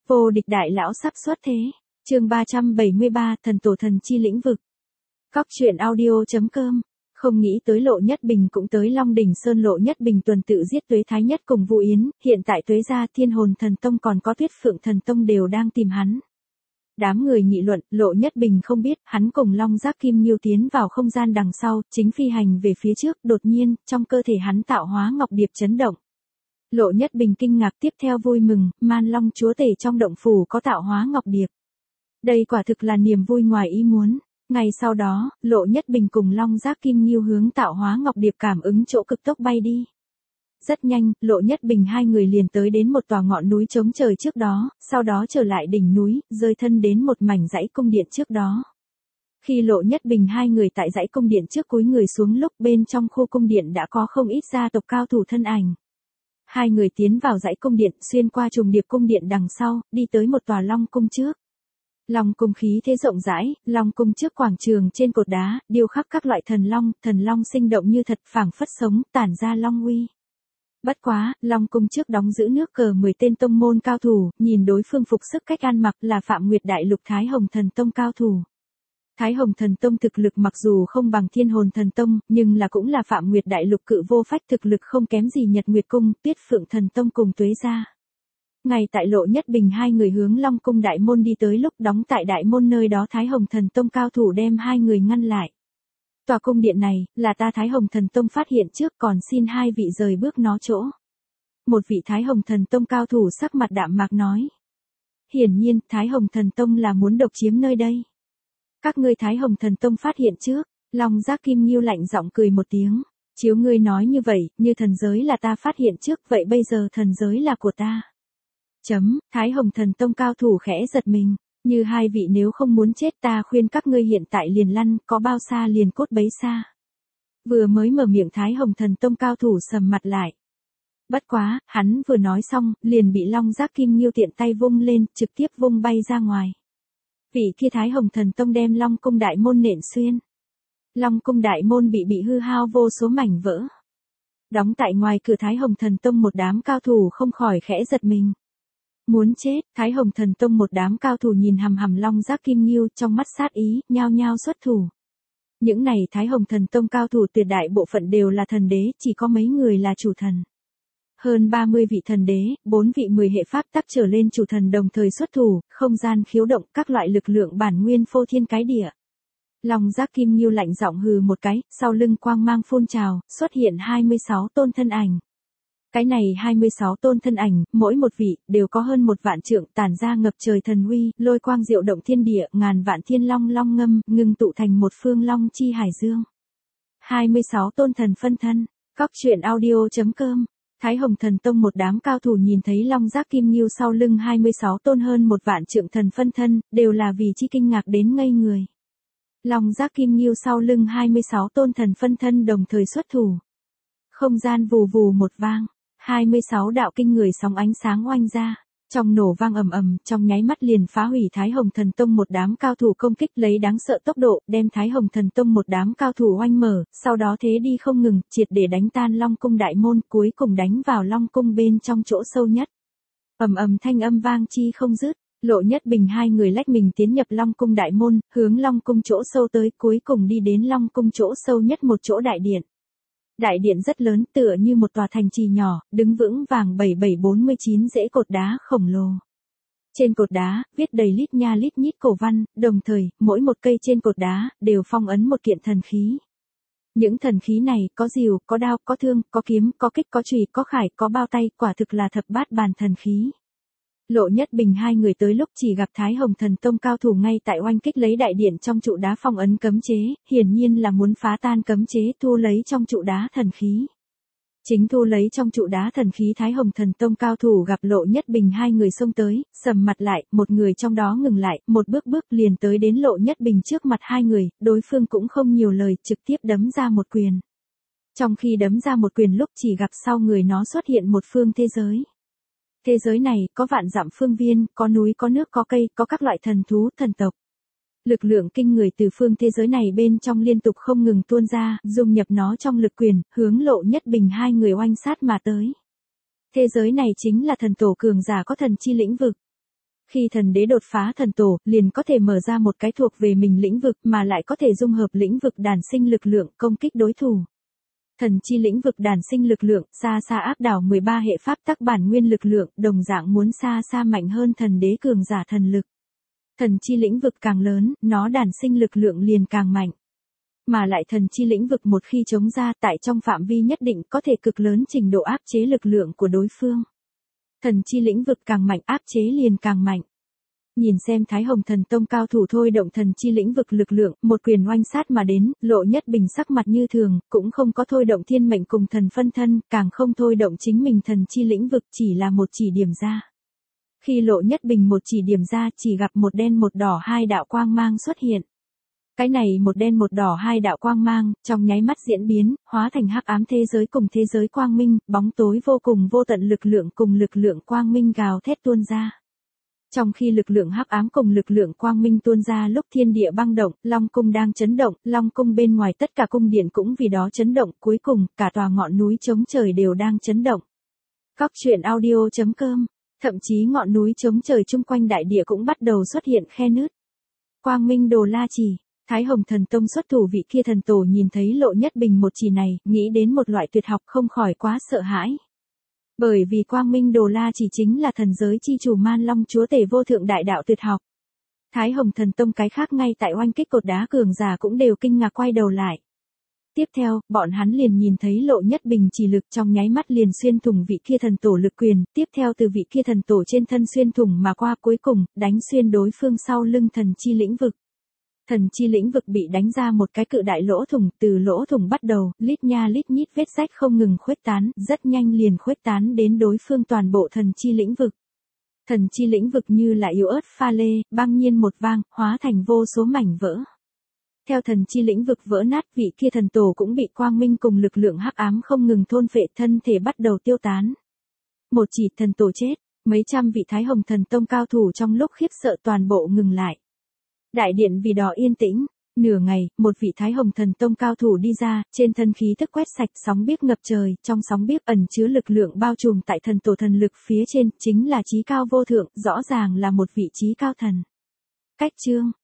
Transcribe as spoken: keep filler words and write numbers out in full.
Vô địch đại lão sắp xuất thế. Chương ba trăm bảy mươi ba, thần tổ thần chi lĩnh vực. Cóc truyện audio chấm com. Không nghĩ tới Lộ Nhất Bình cũng tới Long Đỉnh Sơn. Lộ Nhất Bình tuần tự giết Tuế Thái Nhất cùng Vu Yến, hiện tại Tuế gia, Thiên Hồn Thần Tông còn có Tuyết Phượng Thần Tông đều đang tìm hắn. Đám người nghị luận, Lộ Nhất Bình không biết, hắn cùng Long Giác Kim Nghiêu tiến vào không gian đằng sau, chính phi hành về phía trước, đột nhiên, trong cơ thể hắn tạo hóa ngọc điệp chấn động. Lộ Nhất Bình kinh ngạc, tiếp theo vui mừng, Man Long chúa tể trong động phủ có tạo hóa ngọc điệp. Đây quả thực là niềm vui ngoài ý muốn. Ngày sau đó, Lộ Nhất Bình cùng Long Giác Kim Nghiêu hướng tạo hóa ngọc điệp cảm ứng chỗ cực tốc bay đi. Rất nhanh, Lộ Nhất Bình hai người liền tới đến một tòa ngọn núi trống trời trước đó, sau đó trở lại đỉnh núi, rơi thân đến một mảnh dãy cung điện trước đó. Khi Lộ Nhất Bình hai người tại dãy cung điện trước cúi người xuống lúc bên trong khu cung điện đã có không ít gia tộc cao thủ thân ảnh. Hai người tiến vào dãy cung điện, xuyên qua trùng điệp cung điện đằng sau, đi tới một tòa long cung trước. Long cung khí thế rộng rãi, long cung trước quảng trường trên cột đá, điêu khắc các loại thần long, thần long sinh động như thật, phảng phất sống, tản ra long uy. Bất quá, long cung trước đóng giữ nước cờ mười tên tông môn cao thủ, nhìn đối phương phục sức cách ăn mặc là Phạm Nguyệt Đại Lục Thái Hồng Thần Tông cao thủ. Thái Hồng Thần Tông thực lực mặc dù không bằng Thiên Hồn Thần Tông, nhưng là cũng là Phạm Nguyệt Đại Lục cự vô phách, thực lực không kém gì Nhật Nguyệt Cung, Tuyết Phượng Thần Tông cùng Tuế gia. Ngay tại Lộ Nhất Bình hai người hướng Long cung đại môn đi tới lúc đóng tại đại môn nơi đó Thái Hồng Thần Tông cao thủ đem hai người ngăn lại. Tòa cung điện này, là ta Thái Hồng Thần Tông phát hiện trước, còn xin hai vị rời bước nó chỗ. Một vị Thái Hồng Thần Tông cao thủ sắc mặt đạm mạc nói. Hiển nhiên, Thái Hồng Thần Tông là muốn độc chiếm nơi đây. Các ngươi Thái Hồng Thần Tông phát hiện trước, Long Giác Kim Nghiêu lạnh giọng cười một tiếng. Chiếu ngươi nói như vậy, như thần giới là ta phát hiện trước, vậy bây giờ thần giới là của ta. Chấm, Thái Hồng Thần Tông cao thủ khẽ giật mình. Như hai vị nếu không muốn chết ta khuyên các ngươi hiện tại liền lăn, có bao xa liền cốt bấy xa. Vừa mới mở miệng Thái Hồng Thần Tông cao thủ sầm mặt lại. Bất quá, hắn vừa nói xong, liền bị Long Giác Kim Nghiêu tiện tay vung lên, trực tiếp vung bay ra ngoài. Vị kia Thái Hồng Thần Tông đem Long cung đại môn nện xuyên. Long cung đại môn bị bị hư hao vô số mảnh vỡ. Đóng tại ngoài cửa Thái Hồng Thần Tông một đám cao thủ không khỏi khẽ giật mình. Muốn chết, Thái Hồng Thần Tông một đám cao thủ nhìn hằm hằm Long Giác Kim Nghiêu trong mắt sát ý, nhao nhao xuất thủ. Những này Thái Hồng Thần Tông cao thủ tuyệt đại bộ phận đều là thần đế, chỉ có mấy người là chủ thần. Hơn ba mươi vị thần đế, bốn vị mười hệ pháp tắc trở lên chủ thần đồng thời xuất thủ, không gian khiếu động, các loại lực lượng bản nguyên phô thiên cái địa. Long Giác Kim Nghiêu lạnh giọng hừ một cái, sau lưng quang mang phun trào, xuất hiện hai mươi sáu tôn thân ảnh. Cái này hai mươi sáu tôn thân ảnh, mỗi một vị, đều có hơn một vạn trượng, tản ra ngập trời thần uy, lôi quang diệu động thiên địa, ngàn vạn thiên long long ngâm, ngưng tụ thành một phương long chi hải dương. hai mươi sáu tôn thần phân thân, cóc truyện audio chấm com. Thái Hồng Thần Tông một đám cao thủ nhìn thấy Long Giác Kim Nghiêu sau lưng hai mươi sáu tôn hơn một vạn trượng thần phân thân, đều là vì chi kinh ngạc đến ngây người. Long Giác Kim Nghiêu sau lưng hai mươi sáu tôn thần phân thân đồng thời xuất thủ. Không gian vù vù một vang. hai mươi sáu đạo kinh người sóng ánh sáng oanh ra, trong nổ vang ầm ầm, trong nháy mắt liền phá hủy Thái Hồng Thần Tông một đám cao thủ công kích lấy đáng sợ tốc độ, đem Thái Hồng Thần Tông một đám cao thủ oanh mở, sau đó thế đi không ngừng, triệt để đánh tan Long cung đại môn, cuối cùng đánh vào Long cung bên trong chỗ sâu nhất. Ầm ầm thanh âm vang chi không dứt, Lộ Nhất Bình hai người lách mình tiến nhập Long cung đại môn, hướng Long cung chỗ sâu tới, cuối cùng đi đến Long cung chỗ sâu nhất một chỗ đại điện. Đại điện rất lớn, tựa như một tòa thành trì nhỏ, đứng vững vàng bảy bảy bốn mươi chín rễ cột đá khổng lồ. Trên cột đá, viết đầy lít nha lít nhít cổ văn, đồng thời, mỗi một cây trên cột đá, đều phong ấn một kiện thần khí. Những thần khí này, có rìu, có đao, có thương, có kiếm, có kích, có chùy, có khải, có bao tay, quả thực là thập bát bàn thần khí. Lộ Nhất Bình hai người tới lúc chỉ gặp Thái Hồng Thần Tông cao thủ ngay tại oanh kích lấy đại điện trong trụ đá phong ấn cấm chế, hiển nhiên là muốn phá tan cấm chế thu lấy trong trụ đá thần khí. Chính thu lấy trong trụ đá thần khí Thái Hồng Thần Tông cao thủ gặp Lộ Nhất Bình hai người xông tới, sầm mặt lại, một người trong đó ngừng lại, một bước bước liền tới đến Lộ Nhất Bình trước mặt hai người, đối phương cũng không nhiều lời, trực tiếp đấm ra một quyền. Trong khi đấm ra một quyền lúc chỉ gặp sau người nó xuất hiện một phương thế giới. Thế giới này, có vạn dặm phương viên, có núi có nước có cây, có các loại thần thú, thần tộc. Lực lượng kinh người từ phương thế giới này bên trong liên tục không ngừng tuôn ra, dung nhập nó trong lực quyền, hướng Lộ Nhất Bình hai người oanh sát mà tới. Thế giới này chính là thần tổ cường giả có thần chi lĩnh vực. Khi thần đế đột phá thần tổ, liền có thể mở ra một cái thuộc về mình lĩnh vực mà lại có thể dung hợp lĩnh vực đàn sinh lực lượng công kích đối thủ. Thần chi lĩnh vực đàn sinh lực lượng, xa xa áp đảo mười ba hệ pháp tắc bản nguyên lực lượng, đồng dạng muốn xa xa mạnh hơn thần đế cường giả thần lực. Thần chi lĩnh vực càng lớn, nó đàn sinh lực lượng liền càng mạnh. Mà lại thần chi lĩnh vực một khi chống ra tại trong phạm vi nhất định có thể cực lớn trình độ áp chế lực lượng của đối phương. Thần chi lĩnh vực càng mạnh áp chế liền càng mạnh. Nhìn xem Thái Hồng Thần Tông cao thủ thôi động thần chi lĩnh vực lực lượng, một quyền oanh sát mà đến, Lộ Nhất Bình sắc mặt như thường, cũng không có thôi động thiên mệnh cùng thần phân thân, càng không thôi động chính mình thần chi lĩnh vực, chỉ là một chỉ điểm ra. Khi Lộ Nhất Bình một chỉ điểm ra, chỉ gặp một đen một đỏ hai đạo quang mang xuất hiện. Cái này một đen một đỏ hai đạo quang mang, trong nháy mắt diễn biến, hóa thành hắc ám thế giới cùng thế giới quang minh, bóng tối vô cùng vô tận lực lượng cùng lực lượng quang minh gào thét tuôn ra. Trong khi lực lượng hắc ám cùng lực lượng quang minh tuôn ra lúc thiên địa băng động, Long Cung đang chấn động, Long Cung bên ngoài tất cả cung điện cũng vì đó chấn động, cuối cùng, cả tòa ngọn núi chống trời đều đang chấn động. Cóc truyện audio chấm com, thậm chí ngọn núi chống trời chung quanh đại địa cũng bắt đầu xuất hiện khe nứt. Quang Minh Đồ La Chỉ, Thái Hồng Thần Tông xuất thủ vị kia thần tổ nhìn thấy Lộ Nhất Bình một chỉ này, nghĩ đến một loại tuyệt học không khỏi quá sợ hãi. Bởi vì Quang Minh Đồ La Chỉ chính là thần giới chi chủ Man Long chúa tể vô thượng đại đạo tuyệt học. Thái Hồng Thần Tông cái khác ngay tại oanh kích cột đá cường giả cũng đều kinh ngạc quay đầu lại. Tiếp theo, bọn hắn liền nhìn thấy Lộ Nhất Bình chỉ lực trong nháy mắt liền xuyên thủng vị kia thần tổ lực quyền, tiếp theo từ vị kia thần tổ trên thân xuyên thủng mà qua cuối cùng, đánh xuyên đối phương sau lưng thần chi lĩnh vực. Thần chi lĩnh vực bị đánh ra một cái cự đại lỗ thủng, từ lỗ thủng bắt đầu, lít nha lít nhít vết rách không ngừng khuếch tán, rất nhanh liền khuếch tán đến đối phương toàn bộ thần chi lĩnh vực. Thần chi lĩnh vực như là yếu ớt pha lê, băng nhiên một vang, hóa thành vô số mảnh vỡ. Theo thần chi lĩnh vực vỡ nát, vị kia thần tổ cũng bị quang minh cùng lực lượng hắc ám không ngừng thôn phệ, thân thể bắt đầu tiêu tán. Một chỉ thần tổ chết, mấy trăm vị Thái Hồng Thần Tông cao thủ trong lúc khiếp sợ toàn bộ ngừng lại. Đại điện vì đó yên tĩnh, nửa ngày, một vị Thái Hồng Thần Tông cao thủ đi ra, trên thân khí tức quét sạch sóng biếc ngập trời, trong sóng biếc ẩn chứa lực lượng bao trùm tại thần tổ thần lực phía trên, chính là chí cao vô thượng, rõ ràng là một vị chí cao thần. Cách chương